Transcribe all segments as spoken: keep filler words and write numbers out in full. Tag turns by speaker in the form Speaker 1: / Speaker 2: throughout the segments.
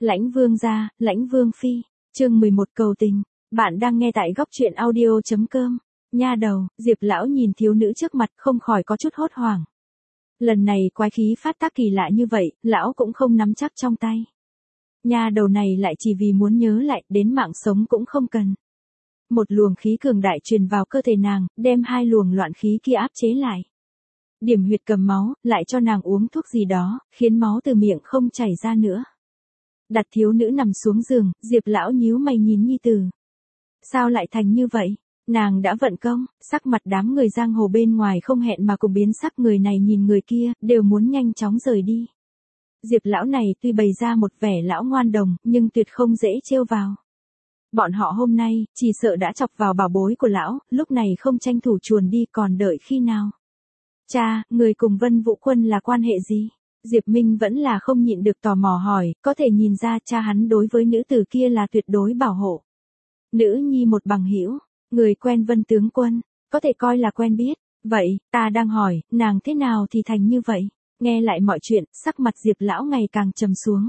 Speaker 1: Lãnh Vương gia, Lãnh Vương phi, chương mười một cầu tình. Bạn đang nghe tại góc truyện audio chấm com. Nha đầu, Diệp lão nhìn thiếu nữ trước mặt không khỏi có chút hốt hoảng. Lần này quái khí phát tác kỳ lạ như vậy, lão cũng không nắm chắc trong tay. Nha đầu này lại chỉ vì muốn nhớ lại, đến mạng sống cũng không cần. Một luồng khí cường đại truyền vào cơ thể nàng, đem hai luồng loạn khí kia áp chế lại. Điểm huyệt cầm máu, lại cho nàng uống thuốc gì đó, khiến máu từ miệng không chảy ra nữa. Đặt thiếu nữ nằm xuống giường, Diệp lão nhíu mày nhìn nhi tử. Sao lại thành như vậy? Nàng đã vận công, sắc mặt đám người giang hồ bên ngoài không hẹn mà cùng biến sắc, người này nhìn người kia, đều muốn nhanh chóng rời đi. Diệp lão này tuy bày ra một vẻ lão ngoan đồng, nhưng tuyệt không dễ trêu vào. Bọn họ hôm nay, chỉ sợ đã chọc vào bảo bối của lão, lúc này không tranh thủ chuồn đi còn đợi khi nào. Cha, người cùng Vân Vũ Quân là quan hệ gì? Diệp Minh vẫn là không nhịn được tò mò hỏi, có thể nhìn ra cha hắn đối với nữ tử kia là tuyệt đối bảo hộ. Nữ nhi một bằng hữu, người quen Vân tướng quân, có thể coi là quen biết. Vậy, ta đang hỏi, nàng thế nào thì thành như vậy? Nghe lại mọi chuyện, sắc mặt Diệp lão ngày càng trầm xuống.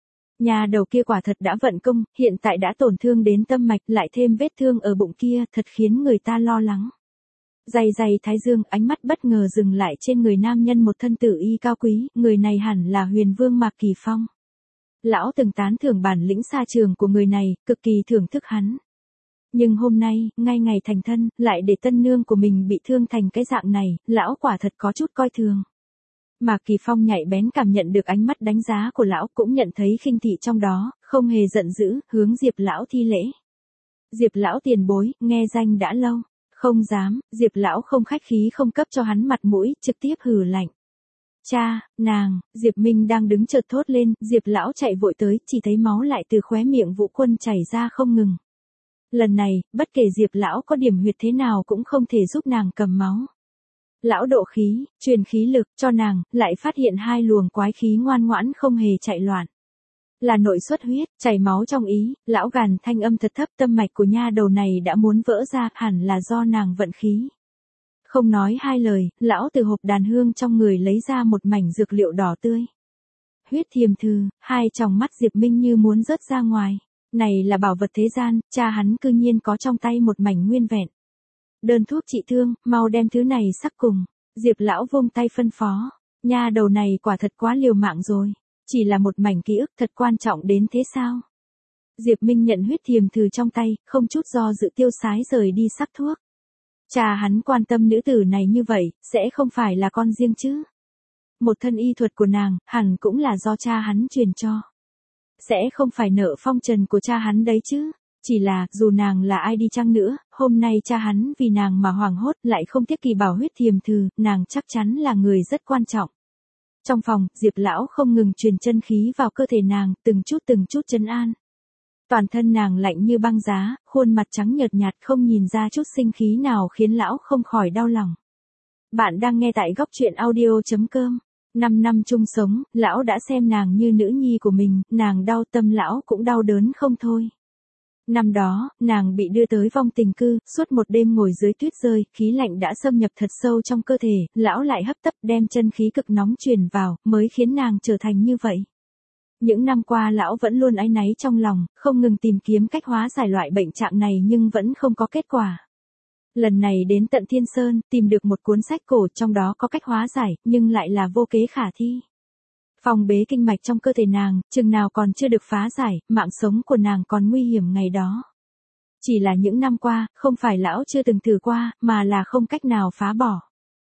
Speaker 1: Nhà đầu kia quả thật đã vận công, hiện tại đã tổn thương đến tâm mạch, lại thêm vết thương ở bụng kia, thật khiến người ta lo lắng. Dày dày thái dương, ánh mắt bất ngờ dừng lại trên người nam nhân một thân tử y cao quý, người này hẳn là Huyền Vương Mạc Kỳ Phong. Lão từng tán thưởng bản lĩnh xa trường của người này, cực kỳ thưởng thức hắn. Nhưng hôm nay, ngay ngày thành thân, lại để tân nương của mình bị thương thành cái dạng này, lão quả thật có chút coi thường. Mạc Kỳ Phong nhạy bén cảm nhận được ánh mắt đánh giá của lão, cũng nhận thấy khinh thị trong đó, không hề giận dữ, hướng Diệp lão thi lễ. Diệp lão tiền bối, nghe danh đã lâu. Không dám, Diệp lão không khách khí không cấp cho hắn mặt mũi, trực tiếp hừ lạnh. Cha, nàng, Diệp Minh đang đứng chợt thốt lên, Diệp lão chạy vội tới, chỉ thấy máu lại từ khóe miệng Vũ Quân chảy ra không ngừng. Lần này, bất kể Diệp lão có điểm huyệt thế nào cũng không thể giúp nàng cầm máu. Lão độ khí, truyền khí lực cho nàng, lại phát hiện hai luồng quái khí ngoan ngoãn không hề chạy loạn. Là nội xuất huyết, chảy máu trong ý, lão gàn thanh âm thật thấp, tâm mạch của nha đầu này đã muốn vỡ ra, hẳn là do nàng vận khí. Không nói hai lời, lão từ hộp đàn hương trong người lấy ra một mảnh dược liệu đỏ tươi. Huyết thiềm thư, hai tròng mắt Diệp Minh như muốn rớt ra ngoài. Này là bảo vật thế gian, cha hắn cư nhiên có trong tay một mảnh nguyên vẹn. Đơn thuốc trị thương, mau đem thứ này sắc cùng. Diệp lão vung tay phân phó. Nha đầu này quả thật quá liều mạng rồi. Chỉ là một mảnh ký ức thật quan trọng đến thế sao? Diệp Minh nhận huyết thiềm thư trong tay, không chút do dự tiêu sái rời đi sắc thuốc. Cha hắn quan tâm nữ tử này như vậy, sẽ không phải là con riêng chứ? Một thân y thuật của nàng, hẳn cũng là do cha hắn truyền cho. Sẽ không phải nợ phong trần của cha hắn đấy chứ? Chỉ là, dù nàng là ai đi chăng nữa, hôm nay cha hắn vì nàng mà hoảng hốt, lại không tiếc kỳ bảo huyết thiềm thư, nàng chắc chắn là người rất quan trọng. Trong phòng, Diệp lão không ngừng truyền chân khí vào cơ thể nàng, từng chút từng chút trấn an. Toàn thân nàng lạnh như băng giá, khuôn mặt trắng nhợt nhạt không nhìn ra chút sinh khí nào khiến lão không khỏi đau lòng. Bạn đang nghe tại góc truyện audio chấm com. Năm năm chung sống, lão đã xem nàng như nữ nhi của mình, nàng đau tâm lão cũng đau đớn không thôi. Năm đó, nàng bị đưa tới vong tình cư, suốt một đêm ngồi dưới tuyết rơi, khí lạnh đã xâm nhập thật sâu trong cơ thể, lão lại hấp tấp đem chân khí cực nóng truyền vào, mới khiến nàng trở thành như vậy. Những năm qua lão vẫn luôn áy náy trong lòng, không ngừng tìm kiếm cách hóa giải loại bệnh trạng này nhưng vẫn không có kết quả. Lần này đến tận Thiên Sơn, tìm được một cuốn sách cổ trong đó có cách hóa giải, nhưng lại là vô kế khả thi. Phong bế kinh mạch trong cơ thể nàng, chừng nào còn chưa được phá giải, mạng sống của nàng còn nguy hiểm ngày đó. Chỉ là những năm qua, không phải lão chưa từng thử qua, mà là không cách nào phá bỏ.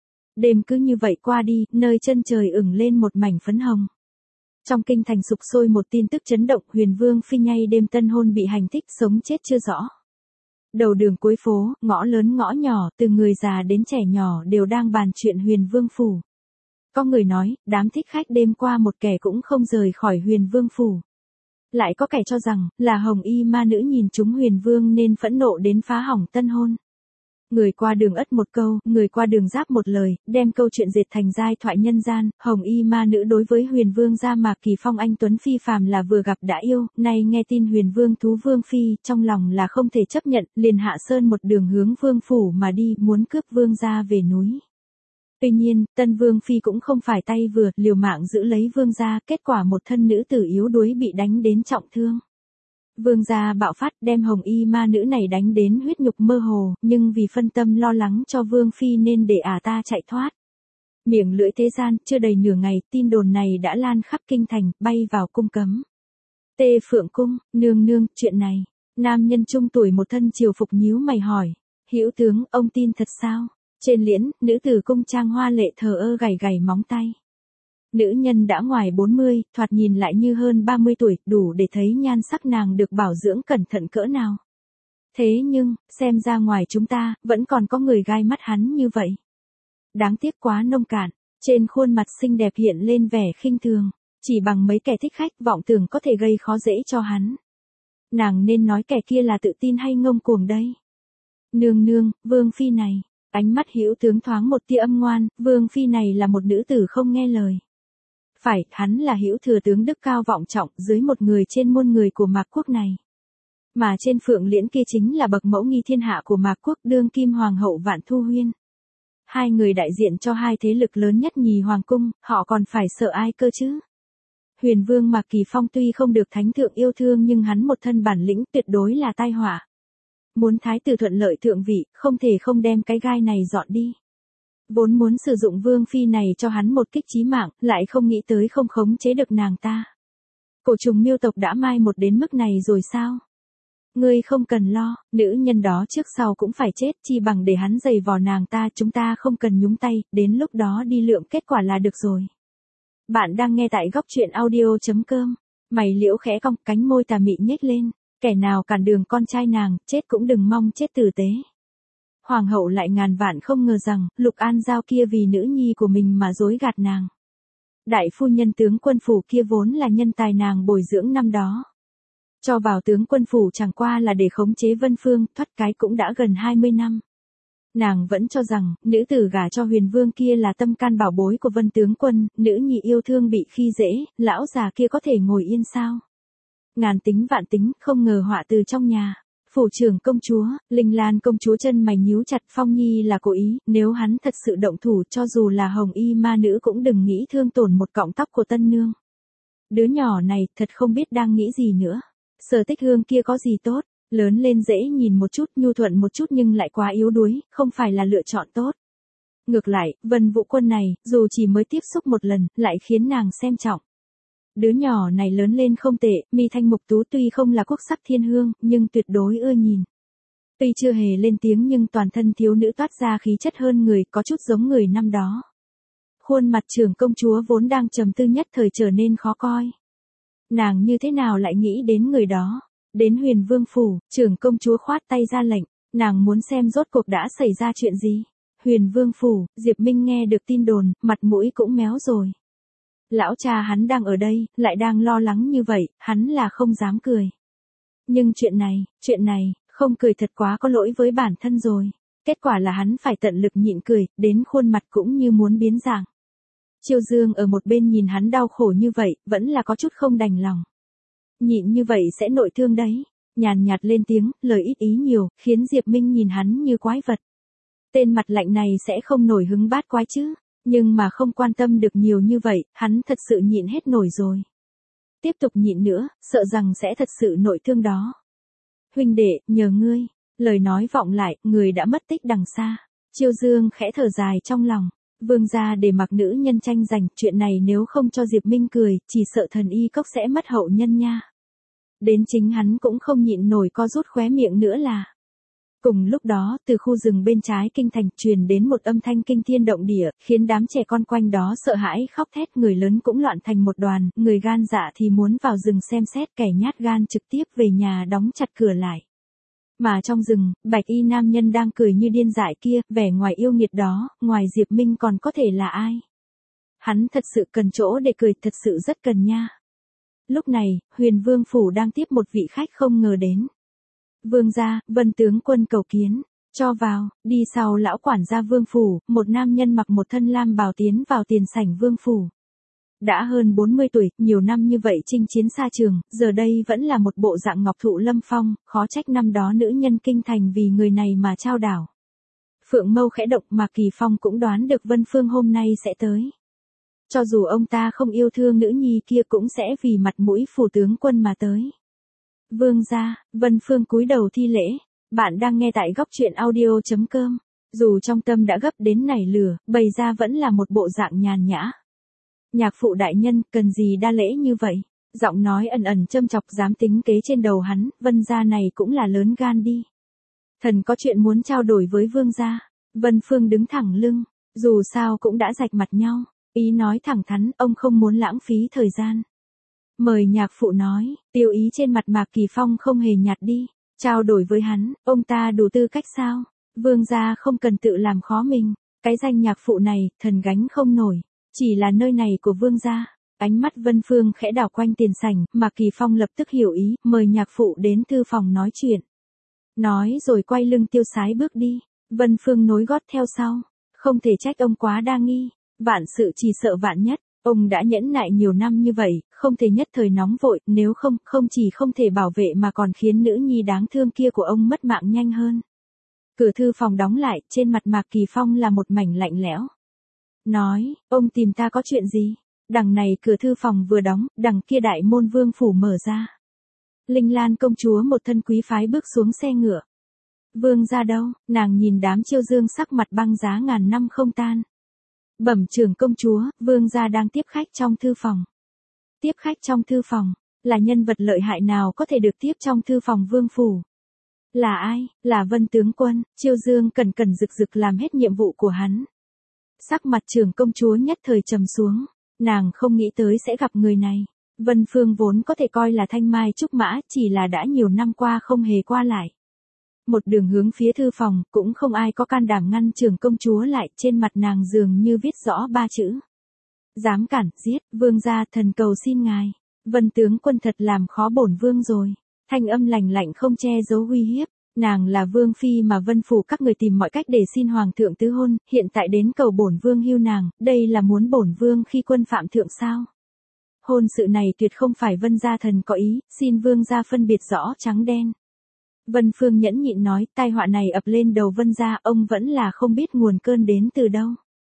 Speaker 1: Đêm cứ như vậy qua đi, nơi chân trời ửng lên một mảnh phấn hồng. Trong kinh thành sục sôi một tin tức chấn động, Huyền Vương phi nhây đêm tân hôn bị hành thích, sống chết chưa rõ. Đầu đường cuối phố, ngõ lớn ngõ nhỏ, từ người già đến trẻ nhỏ đều đang bàn chuyện Huyền Vương phủ. Có người nói, đám thích khách đêm qua một kẻ cũng không rời khỏi Huyền Vương phủ. Lại có kẻ cho rằng, là hồng y ma nữ nhìn chúng Huyền Vương nên phẫn nộ đến phá hỏng tân hôn. Người qua đường ất một câu, người qua đường giáp một lời, đem câu chuyện dệt thành giai thoại nhân gian. Hồng y ma nữ đối với Huyền Vương gia Mạc Kỳ Phong anh tuấn phi phàm là vừa gặp đã yêu, nay nghe tin Huyền Vương thú Vương phi, trong lòng là không thể chấp nhận, liền hạ sơn một đường hướng Vương phủ mà đi, muốn cướp Vương gia về núi. Tuy nhiên, Tân Vương Phi cũng không phải tay vừa, liều mạng giữ lấy vương gia, kết quả một thân nữ tử yếu đuối bị đánh đến trọng thương. Vương gia bạo phát đem hồng y ma nữ này đánh đến huyết nhục mơ hồ, nhưng vì phân tâm lo lắng cho Vương Phi nên để ả ta chạy thoát. Miệng lưỡi thế gian, chưa đầy nửa ngày, tin đồn này đã lan khắp kinh thành, bay vào cung cấm. Tê Phượng Cung, nương nương, chuyện này. Nam nhân trung tuổi một thân triều phục nhíu mày hỏi. Hữu tướng, ông tin thật sao? Trên liễn, nữ tử cung trang hoa lệ thờ ơ gảy gảy móng tay. Nữ nhân đã ngoài bốn mươi, thoạt nhìn lại như hơn ba mươi tuổi, đủ để thấy nhan sắc nàng được bảo dưỡng cẩn thận cỡ nào. Thế nhưng, xem ra ngoài chúng ta, vẫn còn có người gai mắt hắn như vậy. Đáng tiếc quá nông cạn, trên khuôn mặt xinh đẹp hiện lên vẻ khinh thường, chỉ bằng mấy kẻ thích khách vọng tưởng có thể gây khó dễ cho hắn. Nàng nên nói kẻ kia là tự tin hay ngông cuồng đây? Nương nương, Vương Phi này, ánh mắt Hữu tướng thoáng một tia âm ngoan, Vương Phi này là một nữ tử không nghe lời. Phải, hắn là Hữu thừa tướng đức cao vọng trọng dưới một người trên muôn người của Mạc Quốc này. Mà trên Phượng Liễn kia chính là bậc mẫu nghi thiên hạ của Mạc Quốc đương kim hoàng hậu Vạn Thu Huyên. Hai người đại diện cho hai thế lực lớn nhất nhì hoàng cung, họ còn phải sợ ai cơ chứ? Huyền Vương Mạc Kỳ Phong tuy không được thánh thượng yêu thương nhưng hắn một thân bản lĩnh tuyệt đối là tai họa. Muốn thái tử thuận lợi thượng vị, không thể không đem cái gai này dọn đi. Vốn muốn sử dụng Vương Phi này cho hắn một kích chí mạng, lại không nghĩ tới không khống chế được nàng ta. Cổ trùng miêu tộc đã mai một đến mức này rồi sao? Ngươi không cần lo, nữ nhân đó trước sau cũng phải chết, chi bằng để hắn giày vò nàng ta, chúng ta không cần nhúng tay, đến lúc đó đi lượng kết quả là được rồi. Bạn đang nghe tại góc truyện audio chấm com, mày liễu khẽ cong, cánh môi tà mị nhếch lên, kẻ nào cản đường con trai nàng, chết cũng đừng mong chết tử tế. Hoàng hậu lại ngàn vạn không ngờ rằng, Lục An Giao kia vì nữ nhi của mình mà dối gạt nàng. Đại phu nhân tướng quân phủ kia vốn là nhân tài nàng bồi dưỡng năm đó. Cho vào tướng quân phủ chẳng qua là để khống chế Vân Phương, thoát cái cũng đã gần hai mươi năm. Nàng vẫn cho rằng, nữ tử gả cho Huyền Vương kia là tâm can bảo bối của Vân tướng quân, nữ nhi yêu thương bị khi dễ, lão già kia có thể ngồi yên sao? Ngàn tính vạn tính, không ngờ họa từ trong nhà. Phủ trưởng công chúa, Linh Lan công chúa chân mày nhíu chặt, Phong Nhi là cố ý, nếu hắn thật sự động thủ cho dù là hồng y ma nữ cũng đừng nghĩ thương tổn một cọng tóc của tân nương. Đứa nhỏ này thật không biết đang nghĩ gì nữa. Sở Tích Hương kia có gì tốt, lớn lên dễ nhìn một chút, nhu thuận một chút nhưng lại quá yếu đuối, không phải là lựa chọn tốt. Ngược lại, Vân Vũ Quân này, dù chỉ mới tiếp xúc một lần, lại khiến nàng xem trọng. Đứa nhỏ này lớn lên không tệ, mi thanh mục tú tuy không là quốc sắc thiên hương, nhưng tuyệt đối ưa nhìn. Tuy chưa hề lên tiếng nhưng toàn thân thiếu nữ toát ra khí chất hơn người, có chút giống người năm đó. Khuôn mặt trưởng công chúa vốn đang trầm tư nhất thời trở nên khó coi. Nàng như thế nào lại nghĩ đến người đó? Đến Huyền Vương phủ, trưởng công chúa khoát tay ra lệnh, nàng muốn xem rốt cuộc đã xảy ra chuyện gì. Huyền Vương phủ, Diệp Minh nghe được tin đồn, mặt mũi cũng méo rồi. Lão cha hắn đang ở đây, lại đang lo lắng như vậy, hắn là không dám cười. Nhưng chuyện này, chuyện này, không cười thật quá có lỗi với bản thân rồi. Kết quả là hắn phải tận lực nhịn cười, đến khuôn mặt cũng như muốn biến dạng. Chiêu Dương ở một bên nhìn hắn đau khổ như vậy, vẫn là có chút không đành lòng. Nhịn như vậy sẽ nội thương đấy. Nhàn nhạt lên tiếng, lời ít ý nhiều, khiến Diệp Minh nhìn hắn như quái vật. Tên mặt lạnh này sẽ không nổi hứng bát quái chứ. Nhưng mà không quan tâm được nhiều như vậy, hắn thật sự nhịn hết nổi rồi. Tiếp tục nhịn nữa, sợ rằng sẽ thật sự nội thương đó. Huynh đệ, nhờ ngươi. Lời nói vọng lại, người đã mất tích đằng xa. Chiêu Dương khẽ thở dài trong lòng. Vương gia để mặc nữ nhân tranh giành, chuyện này nếu không cho Diệp Minh cười, chỉ sợ thần y cốc sẽ mất hậu nhân nha. Đến chính hắn cũng không nhịn nổi co rút khóe miệng nữa là. Cùng lúc đó, từ khu rừng bên trái kinh thành truyền đến một âm thanh kinh thiên động địa, khiến đám trẻ con quanh đó sợ hãi khóc thét, người lớn cũng loạn thành một đoàn, người gan dạ thì muốn vào rừng xem xét, kẻ nhát gan trực tiếp về nhà đóng chặt cửa lại. Mà trong rừng, bạch y nam nhân đang cười như điên dại kia, vẻ ngoài yêu nghiệt đó, ngoài Diệp Minh còn có thể là ai? Hắn thật sự cần chỗ để cười, thật sự rất cần nha. Lúc này, Huyền Vương phủ đang tiếp một vị khách không ngờ đến. Vương gia, Vân tướng quân cầu kiến, cho vào, đi sau lão quản gia Vương phủ, một nam nhân mặc một thân lam bào tiến vào tiền sảnh Vương phủ. Đã hơn bốn mươi tuổi, nhiều năm như vậy chinh chiến xa trường, giờ đây vẫn là một bộ dạng ngọc thụ lâm phong, khó trách năm đó nữ nhân kinh thành vì người này mà trao đảo. Phượng Mâu khẽ động, Mạc Kỳ Phong cũng đoán được Vân Phương hôm nay sẽ tới. Cho dù ông ta không yêu thương nữ nhi kia cũng sẽ vì mặt mũi phủ tướng quân mà tới. Vương gia, Vân Phương cúi đầu thi lễ. Bạn đang nghe tại góc truyện audio chấm com. Dù trong tâm đã gấp đến nảy lửa, bày ra vẫn là một bộ dạng nhàn nhã. Nhạc phụ đại nhân, cần gì đa lễ như vậy? Giọng nói ẩn ẩn châm chọc dám tính kế trên đầu hắn, Vân gia này cũng là lớn gan đi. Thần có chuyện muốn trao đổi với vương gia. Vân Phương đứng thẳng lưng, dù sao cũng đã rạch mặt nhau, ý nói thẳng thắn, ông không muốn lãng phí thời gian. Mời nhạc phụ nói, tiêu ý trên mặt Mạc Kỳ Phong không hề nhạt đi, trao đổi với hắn, ông ta đủ tư cách sao? Vương gia không cần tự làm khó mình, cái danh nhạc phụ này, thần gánh không nổi, chỉ là nơi này của vương gia. Ánh mắt Vân Phương khẽ đảo quanh tiền sảnh, Mạc Kỳ Phong lập tức hiểu ý, mời nhạc phụ đến thư phòng nói chuyện. Nói rồi quay lưng tiêu sái bước đi, Vân Phương nối gót theo sau, không thể trách ông quá đa nghi, vạn sự chỉ sợ vạn nhất, ông đã nhẫn nại nhiều năm như vậy, không thể nhất thời nóng vội, nếu không, không chỉ không thể bảo vệ mà còn khiến nữ nhi đáng thương kia của ông mất mạng nhanh hơn. Cửa thư phòng đóng lại, trên mặt Mạc Kỳ Phong là một mảnh lạnh lẽo. Nói, ông tìm ta có chuyện gì? Đằng này cửa thư phòng vừa đóng, đằng kia đại môn vương phủ mở ra. Linh Lan công chúa một thân quý phái bước xuống xe ngựa. Vương gia đâu? Nàng nhìn đám chiêu dương sắc mặt băng giá ngàn năm không tan. Bẩm trưởng công chúa, vương gia đang tiếp khách trong thư phòng. Tiếp khách trong thư phòng, là nhân vật lợi hại nào có thể được tiếp trong thư phòng vương phủ? Là ai? Là Vân tướng quân. Chiêu dương cẩn cẩn rực rực làm hết nhiệm vụ của hắn. Sắc mặt trưởng công chúa nhất thời trầm xuống, nàng không nghĩ tới sẽ gặp người này. Vân Phương vốn có thể coi là thanh mai trúc mã, chỉ là đã nhiều năm qua không hề qua lại. Một đường hướng phía thư phòng, cũng không ai có can đảm ngăn trưởng công chúa lại, trên mặt nàng dường như viết rõ ba chữ. Dám cản, giết, vương gia, thần cầu xin ngài. Vân tướng quân thật làm khó bổn vương rồi. Thanh âm lạnh lạnh không che giấu uy hiếp. Nàng là vương phi mà Vân phủ các người tìm mọi cách để xin hoàng thượng tứ hôn, hiện tại đến cầu bổn vương hưu nàng, đây là muốn bổn vương khi quân phạm thượng sao? Hôn sự này tuyệt không phải Vân gia thần có ý, xin vương gia phân biệt rõ trắng đen. Vân Phương nhẫn nhịn nói, tai họa này ập lên đầu Vân gia, ông vẫn là không biết nguồn cơn đến từ đâu.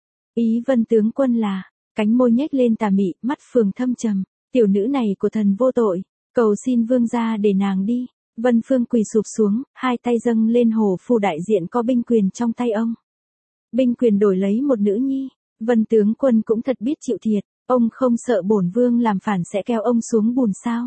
Speaker 1: Ý Vân tướng quân là, cánh môi nhếch lên tà mị, mắt phường thâm trầm, tiểu nữ này của thần vô tội, cầu xin vương gia để nàng đi. Vân Phương quỳ sụp xuống, hai tay dâng lên hổ phù đại diện có binh quyền trong tay ông. Binh quyền đổi lấy một nữ nhi, Vân tướng quân cũng thật biết chịu thiệt, ông không sợ bổn vương làm phản sẽ kéo ông xuống bùn sao?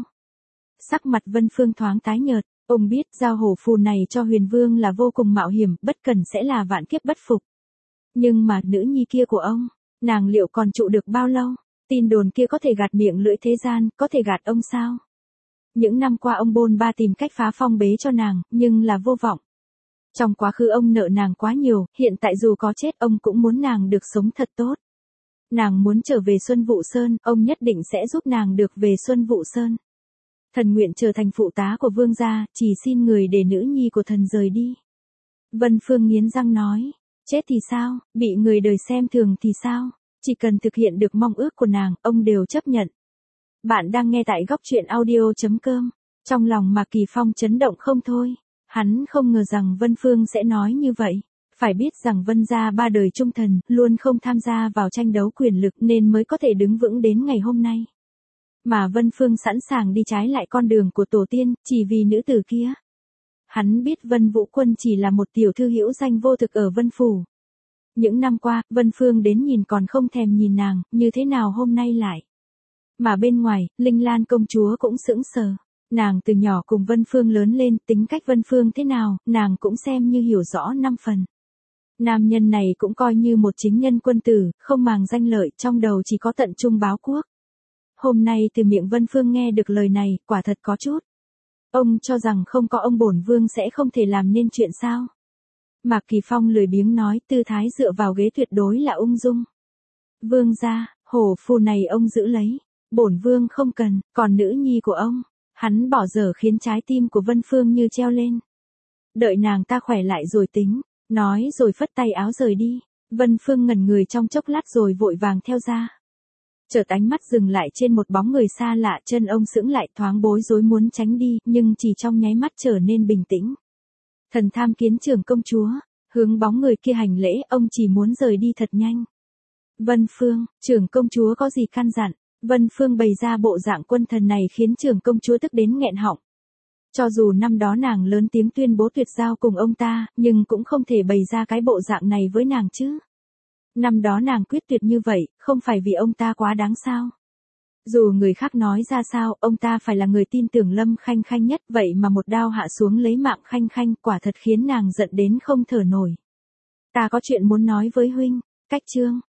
Speaker 1: Sắc mặt Vân Phương thoáng tái nhợt, ông biết giao hổ phù này cho Huyền Vương là vô cùng mạo hiểm, bất cần sẽ là vạn kiếp bất phục. Nhưng mà nữ nhi kia của ông, nàng liệu còn trụ được bao lâu? Tin đồn kia có thể gạt miệng lưỡi thế gian, có thể gạt ông sao? Những năm qua ông bôn ba tìm cách phá phong bế cho nàng, nhưng là vô vọng. Trong quá khứ ông nợ nàng quá nhiều, hiện tại dù có chết ông cũng muốn nàng được sống thật tốt. Nàng muốn trở về Xuân Vụ Sơn, ông nhất định sẽ giúp nàng được về Xuân Vụ Sơn. Thần nguyện trở thành phụ tá của vương gia, chỉ xin người để nữ nhi của thần rời đi. Vân Phương nghiến răng nói, chết thì sao, bị người đời xem thường thì sao, chỉ cần thực hiện được mong ước của nàng, ông đều chấp nhận. Bạn đang nghe tại góc truyện audio chấm com. Trong lòng Mạc Kỳ Phong chấn động không thôi. Hắn không ngờ rằng Vân Phương sẽ nói như vậy. Phải biết rằng Vân gia ba đời trung thần, luôn không tham gia vào tranh đấu quyền lực nên mới có thể đứng vững đến ngày hôm nay. Mà Vân Phương sẵn sàng đi trái lại con đường của tổ tiên, chỉ vì nữ tử kia. Hắn biết Vân Vũ Quân chỉ là một tiểu thư hữu danh vô thực ở Vân Phủ. Những năm qua, Vân Phương đến nhìn còn không thèm nhìn nàng, như thế nào hôm nay lại. Mà bên ngoài, Linh Lan công chúa cũng sững sờ. Nàng từ nhỏ cùng Vân Phương lớn lên, tính cách Vân Phương thế nào, nàng cũng xem như hiểu rõ năm phần. Nam nhân này cũng coi như một chính nhân quân tử, không màng danh lợi, trong đầu chỉ có tận trung báo quốc. Hôm nay từ miệng Vân Phương nghe được lời này, quả thật có chút. Ông cho rằng không có ông bổn vương sẽ không thể làm nên chuyện sao? Mạc Kỳ Phong lười biếng nói, tư thái dựa vào ghế tuyệt đối là ung dung. Vương gia, hổ phù này ông giữ lấy. Bổn vương không cần, còn nữ nhi của ông, hắn bỏ dở khiến trái tim của Vân Phương như treo lên. Đợi nàng ta khỏe lại rồi tính, nói rồi phất tay áo rời đi. Vân Phương ngẩn người trong chốc lát rồi vội vàng theo ra. Chợt ánh mắt dừng lại trên một bóng người xa lạ, chân ông sững lại thoáng bối rối muốn tránh đi, nhưng chỉ trong nháy mắt trở nên bình tĩnh. Thần tham kiến trưởng công chúa, hướng bóng người kia hành lễ, ông chỉ muốn rời đi thật nhanh. Vân Phương, trưởng công chúa có gì căn dặn? Vân Phương bày ra bộ dạng quân thần này khiến trưởng công chúa tức đến nghẹn họng. Cho dù năm đó nàng lớn tiếng tuyên bố tuyệt giao cùng ông ta, nhưng cũng không thể bày ra cái bộ dạng này với nàng chứ. Năm đó nàng quyết tuyệt như vậy, không phải vì ông ta quá đáng sao? Dù người khác nói ra sao, ông ta phải là người tin tưởng Lâm Khanh Khanh nhất, vậy mà một đao hạ xuống lấy mạng Khanh Khanh, quả thật khiến nàng giận đến không thở nổi. Ta có chuyện muốn nói với huynh. Cách chương